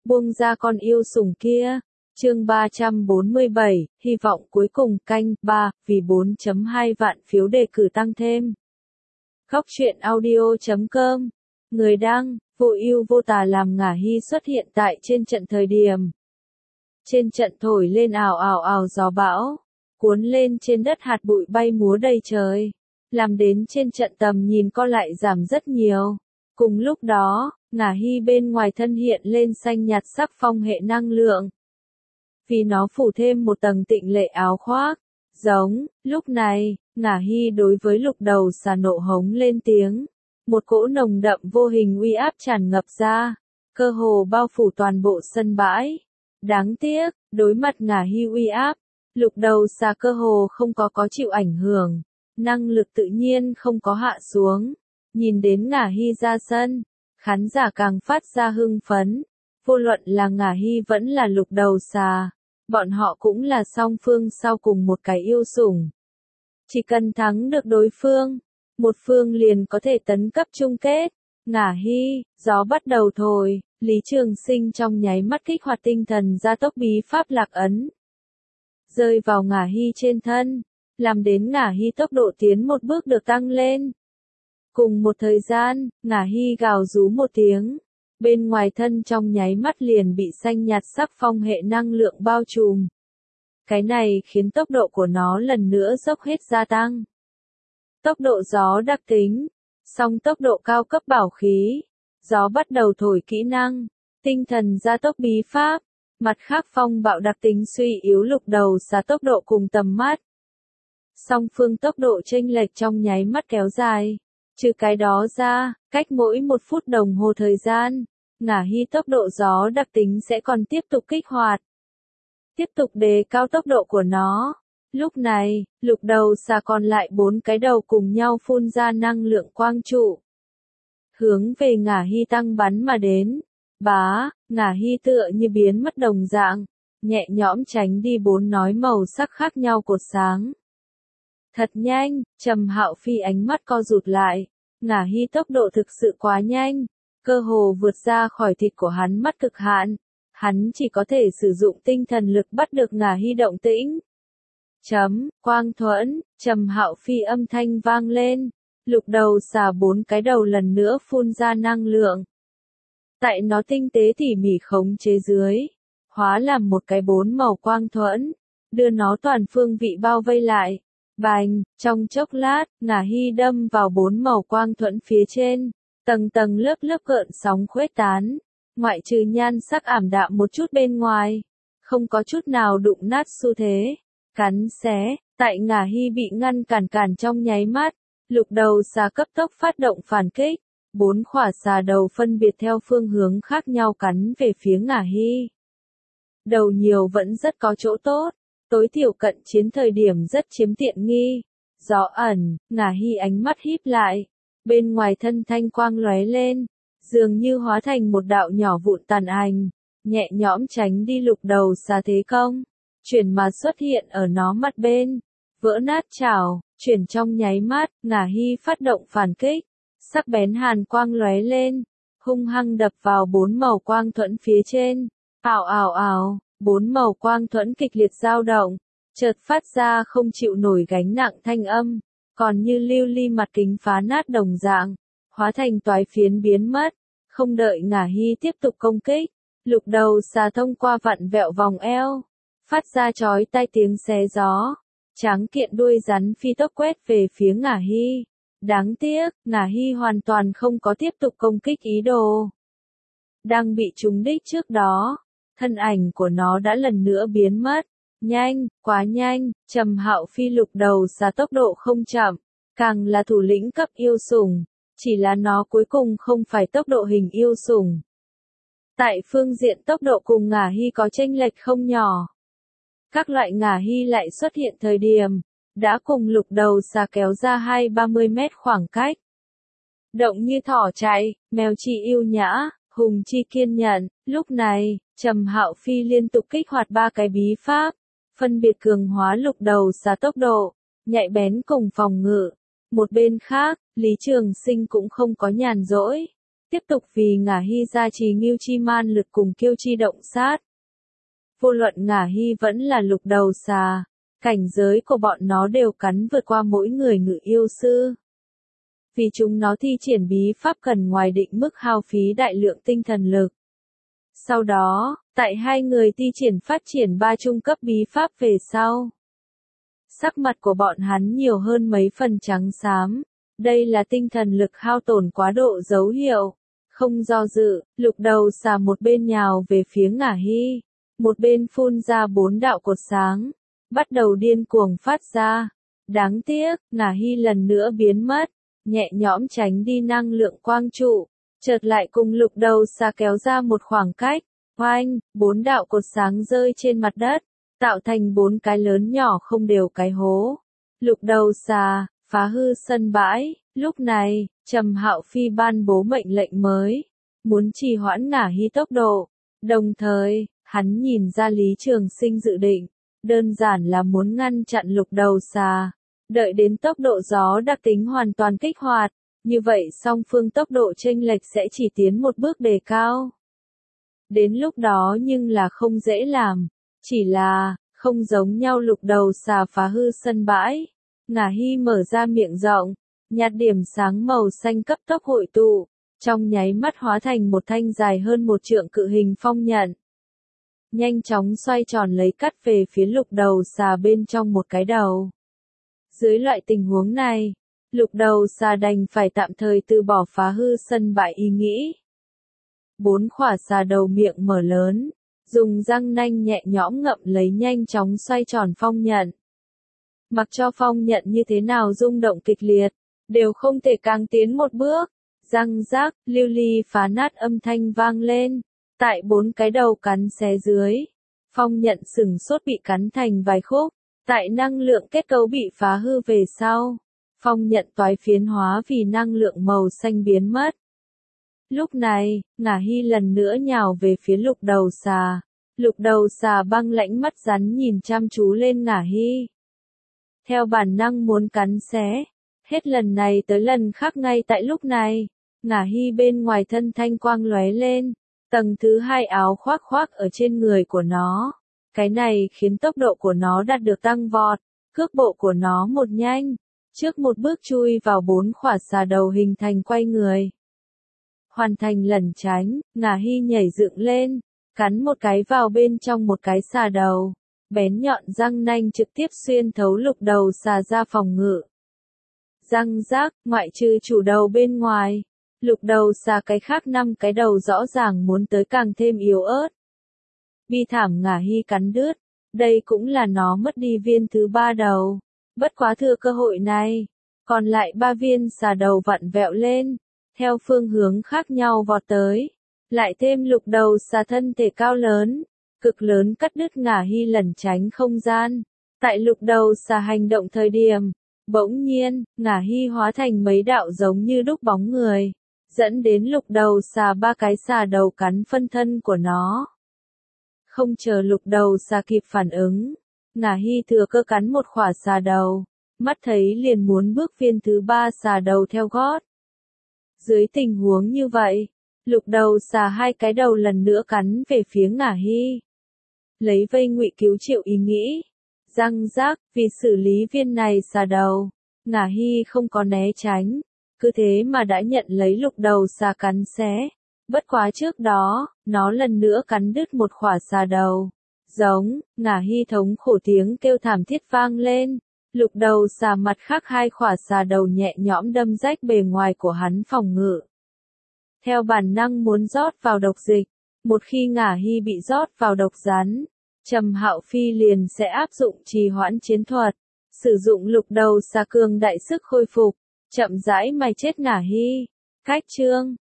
buông ra con yêu sủng kia. Chương 347, hy vọng cuối cùng canh 3, vì 4.2 vạn phiếu đề cử tăng thêm. Góc truyện audio.com. Người đăng, vô ưu vô tà làm Ngả Hy xuất hiện tại trên trận thời điểm. Trên trận thổi lên ào ào ào gió bão, cuốn lên trên đất hạt bụi bay múa đầy trời, làm đến trên trận tầm nhìn co lại giảm rất nhiều. Cùng lúc đó, Ngả Hy bên ngoài thân hiện lên xanh nhạt sắc phong hệ năng lượng. Vì nó phủ thêm một tầng tịnh lệ áo khoác, giống, lúc này, Ngả Hy đối với lục đầu xà nộ hống lên tiếng. Một cỗ nồng đậm vô hình uy áp tràn ngập ra, cơ hồ bao phủ toàn bộ sân bãi. Đáng tiếc, đối mặt Ngả Hy uy áp, lục đầu xà cơ hồ không có chịu ảnh hưởng, năng lực tự nhiên không có hạ xuống. Nhìn đến Ngả Hy ra sân, khán giả càng phát ra hưng phấn, vô luận là Ngả Hy vẫn là lục đầu xà, bọn họ cũng là song phương sau cùng một cái yêu sủng. Chỉ cần thắng được đối phương, một phương liền có thể tấn cấp chung kết. Ngả Hy, gió bắt đầu thổi, Lý Trường Sinh trong nháy mắt kích hoạt tinh thần gia tốc bí pháp lạc ấn. Rơi vào Ngả Hy trên thân, làm đến Ngả Hy tốc độ tiến một bước được tăng lên. Cùng một thời gian, Ngả Hy gào rú một tiếng, bên ngoài thân trong nháy mắt liền bị xanh nhạt sắc phong hệ năng lượng bao trùm. Cái này khiến tốc độ của nó lần nữa dốc hết gia tăng. Tốc độ gió đặc tính, song tốc độ cao cấp bảo khí, gió bắt đầu thổi kỹ năng, tinh thần gia tốc bí pháp, mặt khác phong bạo đặc tính suy yếu lục đầu xà tốc độ cùng tầm mắt. Song phương tốc độ chênh lệch trong nháy mắt kéo dài. Trừ cái đó ra, cách mỗi 1 phút đồng hồ thời gian, Ngả Hy tốc độ gió đặc tính sẽ còn tiếp tục kích hoạt. Tiếp tục đề cao tốc độ của nó. Lúc này, lục đầu xà còn lại 4 cái đầu cùng nhau phun ra năng lượng quang trụ. Hướng về Ngả Hy tăng bắn mà đến. Bá, Ngả Hy tựa như biến mất đồng dạng, nhẹ nhõm tránh đi 4 nói màu sắc khác nhau cột sáng. Thật nhanh, Trầm Hạo Phi ánh mắt co rụt lại, Ngả Hy tốc độ thực sự quá nhanh, cơ hồ vượt ra khỏi thịt của hắn mắt cực hạn, hắn chỉ có thể sử dụng tinh thần lực bắt được Ngả Hy động tĩnh. Quang thuẫn, Trầm Hạo Phi âm thanh vang lên, lục đầu xà 4 cái đầu lần nữa phun ra năng lượng. Tại nó tinh tế tỉ mỉ khống chế dưới, hóa làm một cái 4 màu quang thuẫn, đưa nó toàn phương vị bao vây lại. Bành, trong chốc lát, Ngả Hy đâm vào 4 màu quang thuẫn phía trên, tầng tầng lớp lớp gợn sóng khuếch tán, ngoại trừ nhan sắc ảm đạm một chút bên ngoài, không có chút nào đụng nát xu thế, cắn xé. Tại Ngả Hy bị ngăn cản trong nháy mắt, lục đầu xà cấp tốc phát động phản kích, 4 khỏa xà đầu phân biệt theo phương hướng khác nhau cắn về phía Ngả Hy. Đầu nhiều vẫn rất có chỗ tốt. Tối thiểu cận chiến thời điểm rất chiếm tiện nghi. Gió ẩn, Ngả Hy ánh mắt híp lại, bên ngoài thân thanh quang lóe lên, dường như hóa thành một đạo nhỏ vụn tàn ảnh, nhẹ nhõm tránh đi lục đầu xà thế công, chuyển mà xuất hiện ở nó mặt bên, vỡ nát chảo, chuyển trong nháy mắt, Ngả Hy phát động phản kích, sắc bén hàn quang lóe lên, hung hăng đập vào 4 màu quang thuẫn phía trên, ào ào ào. 4 màu quang thuẫn kịch liệt dao động, chợt phát ra không chịu nổi gánh nặng thanh âm, còn như lưu ly mặt kính phá nát đồng dạng, hóa thành toái phiến biến mất. Không đợi Ngả Hy tiếp tục công kích, lục đầu xà thông qua vặn vẹo vòng eo, phát ra chói tai tiếng xé gió, tráng kiện đuôi rắn phi tốc quét về phía Ngả Hy. Đáng tiếc, Ngả Hy hoàn toàn không có tiếp tục công kích ý đồ. Đang bị trúng đích trước đó, thân ảnh của nó đã lần nữa biến mất. Nhanh, quá nhanh, Trầm Hạo Phi lục đầu xà tốc độ không chậm, càng là thủ lĩnh cấp yêu sủng, chỉ là nó cuối cùng không phải tốc độ hình yêu sủng. Tại phương diện tốc độ cùng Ngả Hy có chênh lệch không nhỏ. Các loại Ngả Hy lại xuất hiện thời điểm, đã cùng lục đầu xà kéo ra 20-30 mét khoảng cách. Động như thỏ chạy, mèo chi yêu nhã, hùng chi kiên nhẫn. Lúc này, Trầm Hạo Phi liên tục kích hoạt 3 cái bí pháp, phân biệt cường hóa lục đầu xà tốc độ, nhạy bén cùng phòng ngự. Một bên khác, Lý Trường Sinh cũng không có nhàn rỗi, tiếp tục vì Ngả Hy gia trì Ngưu Chi Man lực cùng Kiêu Chi động sát. Vô luận Ngả Hy vẫn là Lục Đầu Xà, cảnh giới của bọn nó đều cắn vượt qua mỗi người ngự yêu sư. Vì chúng nó thi triển bí pháp cần ngoài định mức hao phí đại lượng tinh thần lực. Sau đó, tại hai người thi triển phát triển 3 trung cấp bí pháp về sau. Sắc mặt của bọn hắn nhiều hơn mấy phần trắng xám. Đây là tinh thần lực hao tổn quá độ dấu hiệu. Không do dự, Lục Đầu Xà một bên nhào về phía Ngả Hy, một bên phun ra 4 đạo cột sáng, bắt đầu điên cuồng phát ra. Đáng tiếc, Ngả Hy lần nữa biến mất, nhẹ nhõm tránh đi năng lượng quang trụ, chợt lại cùng Lục Đầu Xà kéo ra một khoảng cách. Oanh, 4 đạo cột sáng rơi trên mặt đất, tạo thành 4 cái lớn nhỏ không đều cái hố. Lục Đầu Xà, phá hư sân bãi. Lúc này, Trầm Hạo Phi ban bố mệnh lệnh mới, muốn trì hoãn Ngả Hy tốc độ. Đồng thời, hắn nhìn ra Lý Trường Sinh dự định, đơn giản là muốn ngăn chặn Lục Đầu Xà, đợi đến tốc độ gió đặc tính hoàn toàn kích hoạt, như vậy song phương tốc độ chênh lệch sẽ chỉ tiến một bước đề cao. Đến lúc đó nhưng là không dễ làm, chỉ là, không giống nhau. Lục Đầu Xà phá hư sân bãi, Ngả Hy mở ra miệng rộng, nhạt điểm sáng màu xanh cấp tốc hội tụ, trong nháy mắt hóa thành một thanh dài hơn 1 trượng cự hình phong nhận. Nhanh chóng xoay tròn lấy cắt về phía Lục Đầu Xà bên trong một cái đầu. Dưới loại tình huống này, Lục Đầu Xà đành phải tạm thời từ bỏ phá hư sân bãi ý nghĩ. 4 khỏa xà đầu miệng mở lớn, dùng răng nanh nhẹ nhõm ngậm lấy nhanh chóng xoay tròn phong nhận. Mặc cho phong nhận như thế nào rung động kịch liệt, đều không thể càng tiến một bước. Răng rác, lưu ly phá nát âm thanh vang lên. Tại 4 cái đầu cắn xé dưới, phong nhận sừng sốt bị cắn thành vài khúc. Tại năng lượng kết cấu bị phá hư về sau, phong nhận toái phiến hóa vì năng lượng màu xanh biến mất. Lúc này, Ngả Hy lần nữa nhào về phía Lục Đầu Xà. Lục Đầu Xà băng lãnh mắt rắn nhìn chăm chú lên Ngả Hy. Theo bản năng muốn cắn xé, hết lần này tới lần khác ngay tại lúc này, Ngả Hy bên ngoài thân thanh quang lóe lên, tầng thứ 2 áo khoác khoác ở trên người của nó. Cái này khiến tốc độ của nó đạt được tăng vọt, cước bộ của nó một nhanh, trước một bước chui vào 4 khỏa xà đầu hình thành quay người. Hoàn thành lẩn tránh, Ngả Hy nhảy dựng lên, cắn một cái vào bên trong một cái xà đầu. Bén nhọn răng nanh trực tiếp xuyên thấu Lục Đầu Xà ra phòng ngự. Răng rác, ngoại trừ chủ đầu bên ngoài, Lục Đầu Xà cái khác 5 cái đầu rõ ràng muốn tới càng thêm yếu ớt. Bi thảm Ngả Hy cắn đứt, đây cũng là nó mất đi viên thứ 3 đầu. Bất quá thừa cơ hội này, còn lại 3 viên xà đầu vặn vẹo lên, theo phương hướng khác nhau vọt tới. Lại thêm Lục Đầu Xà thân thể cao lớn, cực lớn cắt đứt Ngả Hy lẩn tránh không gian. Tại Lục Đầu Xà hành động thời điểm, bỗng nhiên, Ngả Hy hóa thành mấy đạo giống như đúc bóng người, dẫn đến Lục Đầu Xà 3 cái xà đầu cắn phân thân của nó. Không chờ Lục Đầu Xà kịp phản ứng, Ngả Hy thừa cơ cắn một khỏa xà đầu, mắt thấy liền muốn bước viên thứ 3 xà đầu theo gót. Dưới tình huống như vậy, Lục Đầu Xà 2 cái đầu lần nữa cắn về phía Ngả Hy. Lấy vây ngụy cứu triệu ý nghĩ. Răng rác, vì xử lý viên này xà đầu, Ngả Hy không có né tránh, cứ thế mà đã nhận lấy Lục Đầu Xà cắn xé. Bất quá trước đó, nó lần nữa cắn đứt một khỏa xà đầu. Giống, Ngả Hy thống khổ tiếng kêu thảm thiết vang lên. Lục Đầu Xà mặt khác 2 khỏa xà đầu nhẹ nhõm đâm rách bề ngoài của hắn phòng ngự. Theo bản năng muốn rót vào độc dịch, một khi Ngả Hy bị rót vào độc rắn, Trầm Hạo Phi liền sẽ áp dụng trì hoãn chiến thuật, sử dụng Lục Đầu Xà cường đại sức khôi phục, chậm rãi mài chết Ngả Hy. Cách chương